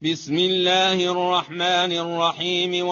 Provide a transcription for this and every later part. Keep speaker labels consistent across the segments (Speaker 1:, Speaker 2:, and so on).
Speaker 1: بسم الله الرحمن الرحيم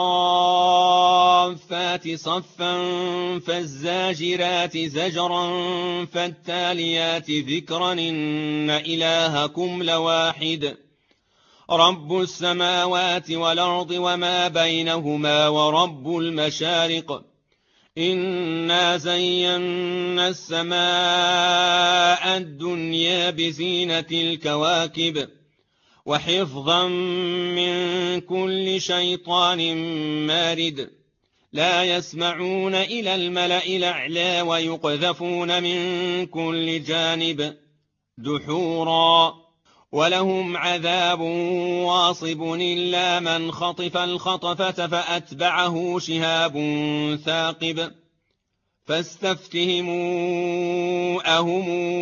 Speaker 1: والصافات صفا فالزاجرات زجرا فالتاليات ذكرا إن إلهكم لواحد رب السماوات والأرض وما بينهما ورب المشارق إنا زينا السماء الدنيا بزينة الكواكب وحفظا من كل شيطان مارد لا يسمعون إلى الملأ الأعلى ويقذفون من كل جانب دحورا ولهم عذاب واصب إلا من خطف الخطفة فأتبعه شهاب ثاقب فاستفتهموا أهم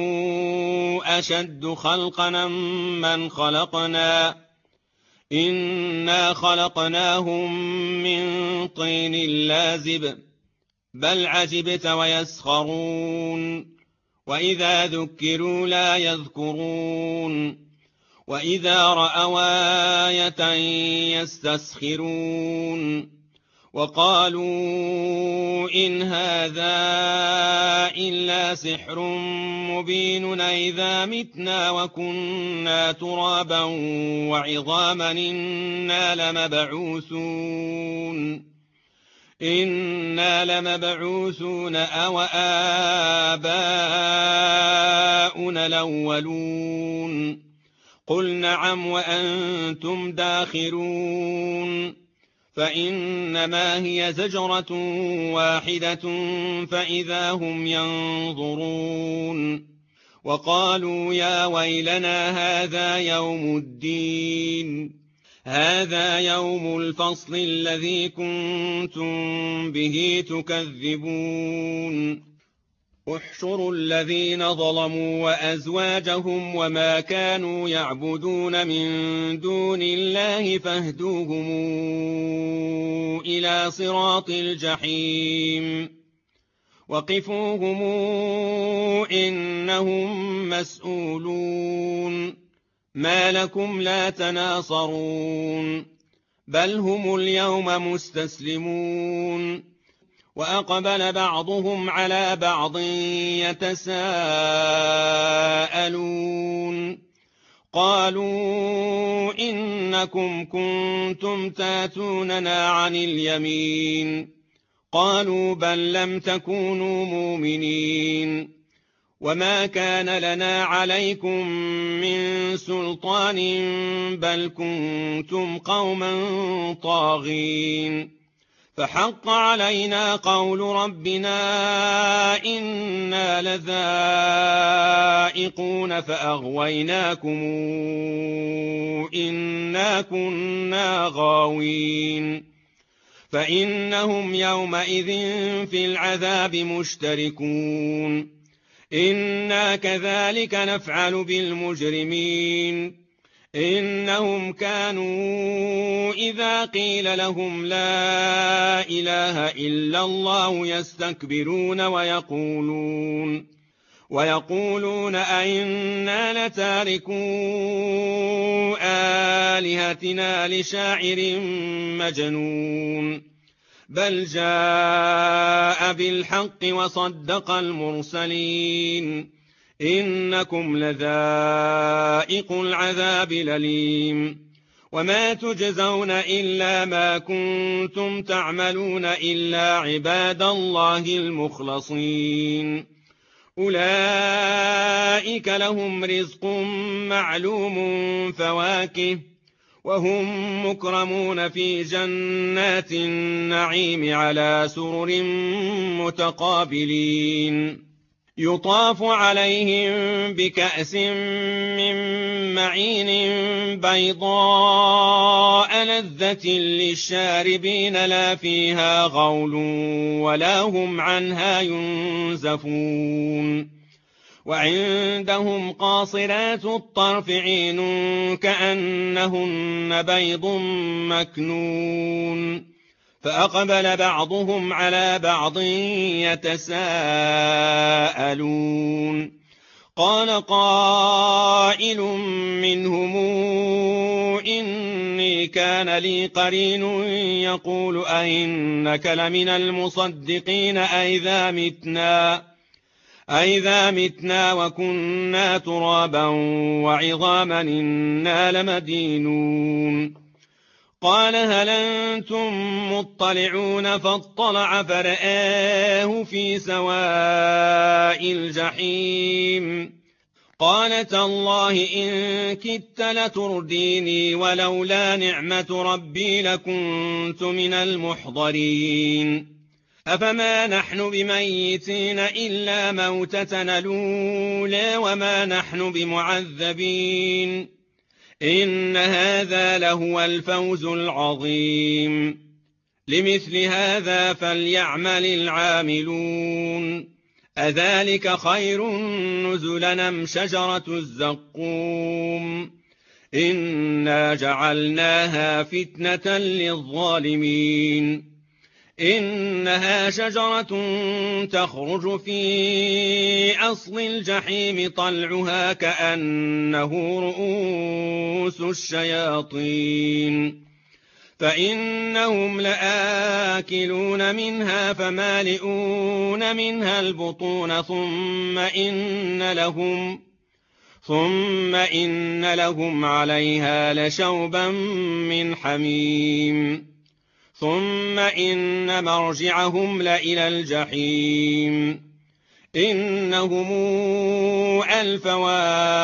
Speaker 1: أشد خلقا من خلقنا إنا خلقناهم من طين لازب بل عجبت ويسخرون وإذا ذكروا لا يذكرون وإذا رأوا آية يستسخرون وقالوا إن هذا إلا سحر مبين أئذا متنا وكنا ترابا وعظاما إنا لمبعوثون أو آباؤنا الأولون قل نعم وأنتم داخرون فإنما هي زجرة واحدة فإذا هم ينظرون وقالوا يا ويلنا هذا يوم الفصل الذي كنتم به تكذبون احشروا الذين ظلموا وأزواجهم وما كانوا يعبدون من دون الله فاهدوهم إلى صراط الجحيم وقفوهم إنهم مسؤولون ما لكم لا تناصرون بل هم اليوم مستسلمون وأقبل بعضهم على بعض يتساءلون قالوا إنكم كنتم تاتوننا عن اليمين قالوا بل لم تكونوا مؤمنين وما كان لنا عليكم من سلطان بل كنتم قوما طاغين فحق علينا قول ربنا إنا لذائقون فأغويناكم إنا كنا غاوين فإنهم يومئذ في العذاب مشتركون إنا كذلك نفعل بالمجرمين إنهم كانوا إذا قيل لهم لا إله إلا الله يستكبرون ويقولون أئنا لتاركو آلهتنا لشاعر مجنون بل جاء بالحق وصدق المرسلين إنكم لذائق العذاب الأليم وما تجزون إلا ما كنتم تعملون إلا عباد الله المخلصين أولئك لهم رزق معلوم فواكه وهم مكرمون في جنات النعيم على سرر متقابلين يطاف عليهم بكأس من معين بيضاء لذة للشاربين لا فيها غول ولا هم عنها ينزفون وعندهم قاصرات الطرف عين كأنهن بيض مكنون فأقبل بعضهم على بعض يتساءلون قال قائل منهم إني كان لي قرين يقول أئنك لمن المصدقين أئذا متنا وكنا ترابا وعظاما إنا لمدينون قال هل أنتم مطلعون فاطلع فرآه في سواء الجحيم قال تالله إن كدت لترديني ولولا نعمة ربي لكنت من المحضرين أفما نحن بميتين إلا موتتنا الأولى وما نحن بمعذبين إن هذا لهو الفوز العظيم لمثل هذا فليعمل العاملون أذلك خير نزلا أم شجرة الزقوم إنا جعلناها فتنة للظالمين إنها شجرة تخرج في أصل الجحيم طلعها كأنه رؤوس الشياطين فإنهم لآكلون منها فمالئون منها البطون ثم إن لهم عليها لشوبا من حميم ثم إن مرجعهم لإلى الجحيم إنهم ألفوا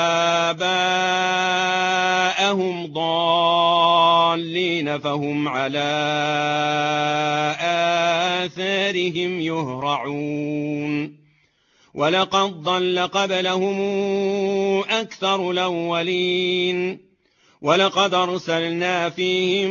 Speaker 1: آباءهم ضالين فهم على آثارهم يهرعون ولقد ضل قبلهم أكثر الأولين ولقد أرسلنا فيهم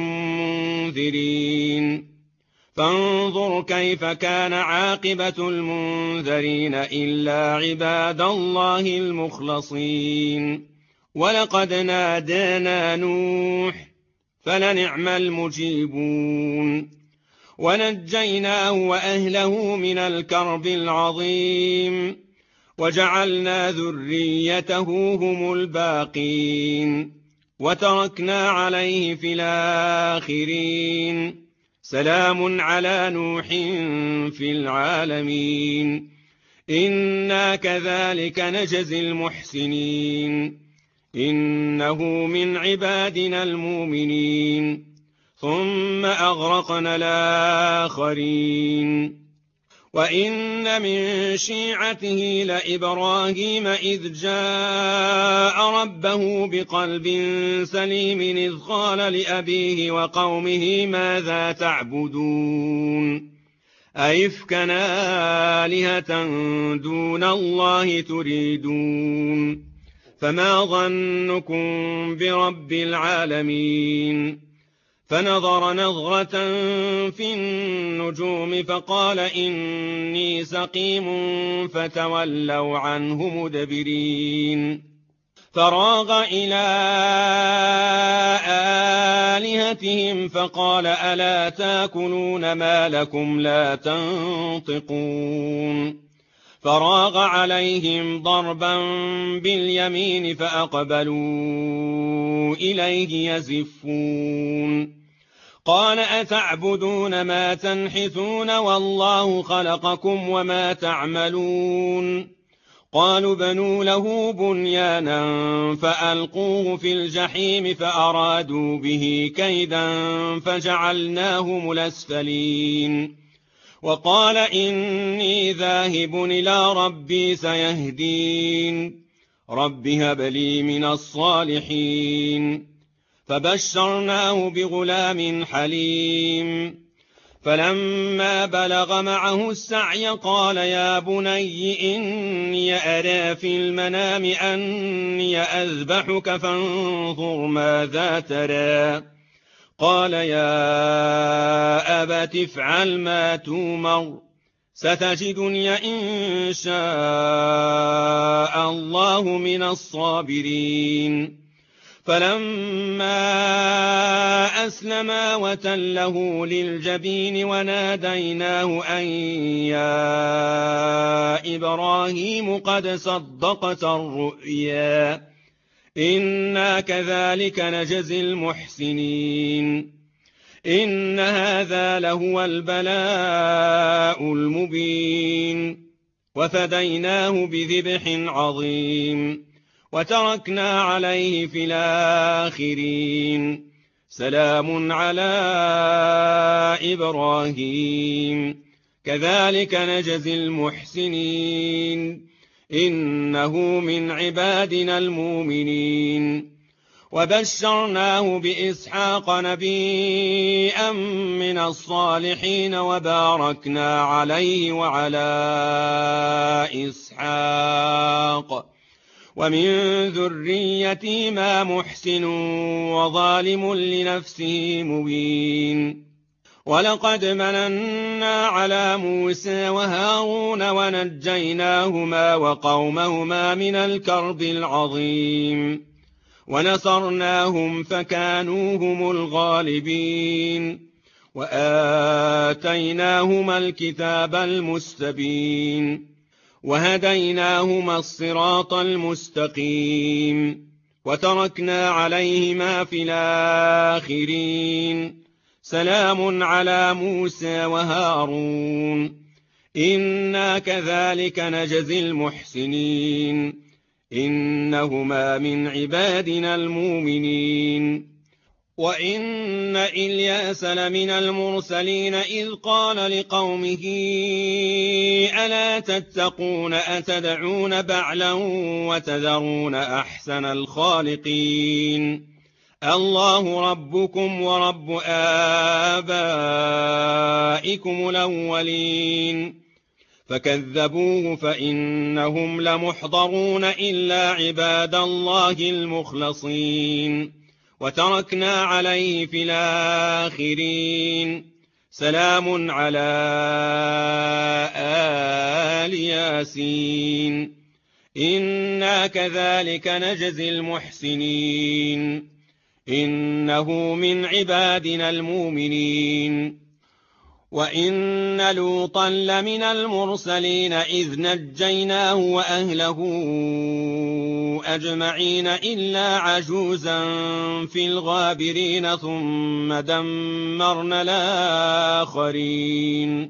Speaker 1: منذرين فانظر كيف كان عاقبة المنذرين إلا عباد الله المخلصين ولقد نادانا نوح فلنعم المجيبون ونجيناه وأهله من الكرب العظيم وجعلنا ذريته هم الباقين وتركنا عليه في الآخرين سلام على نوح في العالمين إنا كذلك نجزي المحسنين إنه من عبادنا المؤمنين ثم أغرقنا الآخرين وإن من شيعته لإبراهيم إذ جاء ربه بقلب سليم إذ قال لأبيه وقومه ماذا تعبدون أئفكا آلهة دون الله تريدون فما ظنكم برب العالمين فنظر نظرة في النجوم فقال إني سقيم فتولوا عنه مدبرين فراغ إلى آلهتهم فقال ألا تاكلون ما لكم لا تنطقون فراغ عليهم ضربا باليمين فأقبلوا إليه يزفون قال أتعبدون ما تنحتون والله خلقكم وما تعملون قالوا بنوا له بنيانا فألقوه في الجحيم فأرادوا به كيدا فجعلناهم الأسفلين وقال إني ذاهب إلى ربي سيهدين رب هب لي من الصالحين فبشرناه بغلام حليم فلما بلغ معه السعي قال يا بني إني أرى في المنام أني أذبحك فانظر ماذا ترى قال يا أبت افعل ما تؤمر ستجدني إن شاء الله من الصابرين فلما أسلما وتله للجبين وناديناه أن يا إبراهيم قد صدقت الرؤيا إنا كذلك نجزي المحسنين إن هذا لهو البلاء المبين وفديناه بذبح عظيم وتركنا عليه في الآخرين سلام على إبراهيم كذلك نجزي المحسنين إنه من عبادنا المؤمنين وبشرناه بإسحاق نبيا من الصالحين وباركنا عليه وعلى إسحاق ومن ذريتهما محسن وظالم لنفسه مبين ولقد مننا على موسى وهارون ونجيناهما وقومهما من الكرب العظيم ونصرناهم فكانوا هم الغالبين وآتيناهما الكتاب المستبين وهديناهما الصراط المستقيم وتركنا عليهما في الآخرين سلام على موسى وهارون إنا كذلك نجزي المحسنين إنهما من عبادنا المؤمنين وإن إلياس لمن المرسلين إذ قال لقومه ألا تتقون أتدعون بعلا وتذرون أحسن الخالقين الله ربكم ورب آبائكم الأولين فكذبوه فإنهم لمحضرون إلا عباد الله المخلصين وتركنا عليه في الآخرين سلام على آل ياسين إنا كذلك نجزي المحسنين إنه من عبادنا المؤمنين وإن لوطا لمن المرسلين إذ نجيناه وأهله أجمعين إلا عجوزا في الغابرين ثم دمرنا الآخرين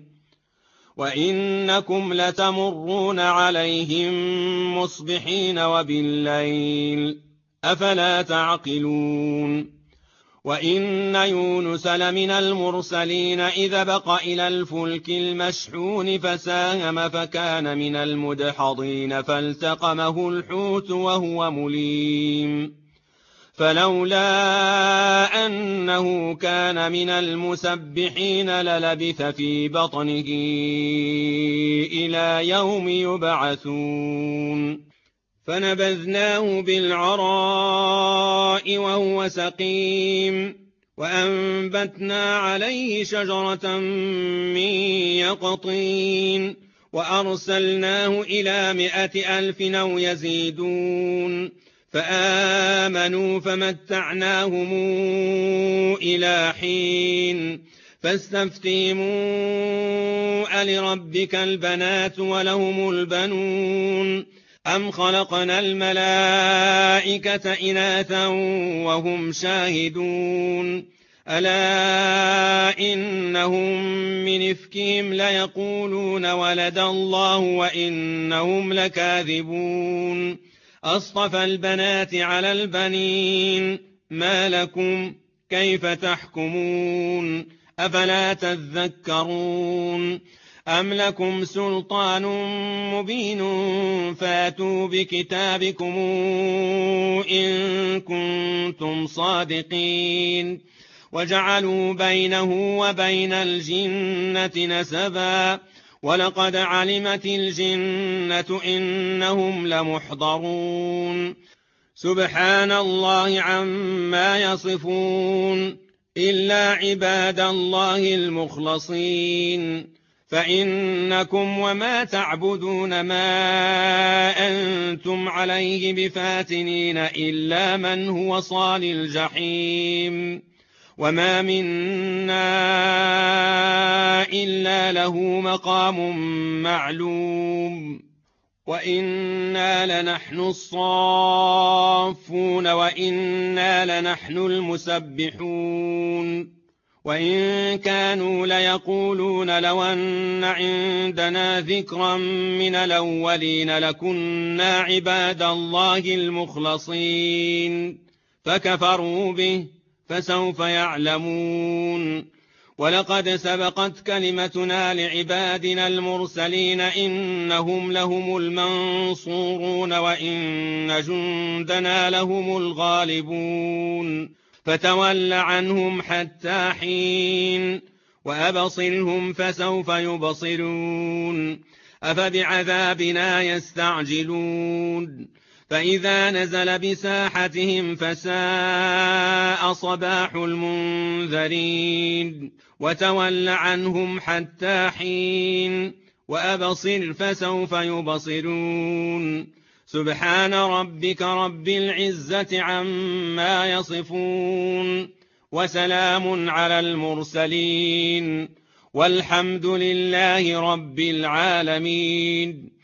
Speaker 1: وإنكم لتمرون عليهم مصبحين وبالليل أفلا تعقلون وإن يونس لمن المرسلين إذ بق إلى الفلك المشحون فساهم فكان من المدحضين فالتقمه الحوت وهو مليم فلولا أنه كان من المسبحين للبث في بطنه إلى يوم يبعثون فنبذناه بالعراء وهو سقيم وأنبتنا عليه شجرة من يقطين وأرسلناه إلى 100,000 أو يزيدون فآمنوا فمتعناهم إلى حين فاستفتهموا ألربك البنات ولهم البنون أم خلقنا الملائكة إناثا وهم شاهدون ألا إنهم من إفكهم ليقولون ولد الله وإنهم لكاذبون أصطفى البنات على البنين ما لكم كيف تحكمون أفلا تذكرون أم لكم سلطان مبين فاتوا بكتابكم إن كنتم صادقين وجعلوا بينه وبين الجنة نسبا ولقد علمت الجنة إنهم لمحضرون سبحان الله عما يصفون إلا عباد الله المخلصين فإنكم وما تعبدون ما أنتم عليه بفاتنين إلا من هو صال الجحيم وما منا إلا له مقام معلوم وإنا لنحن الصافون وإنا لنحن المسبحون وإن كانوا ليقولون لو أن عندنا ذكرا من الأولين لكنا عباد الله المخلصين فكفروا به فسوف يعلمون ولقد سبقت كلمتنا لعبادنا المرسلين إنهم لهم المنصورون وإن جندنا لهم الغالبون فتول عنهم حتى حين وأبصرهم فسوف يبصرون أفبعذابنا يستعجلون فإذا نزل بساحتهم فساء صباح المنذرين وتول عنهم حتى حين وأبصر فسوف يبصرون سبحان ربك رب العزة عما يصفون وسلام على المرسلين والحمد لله رب العالمين.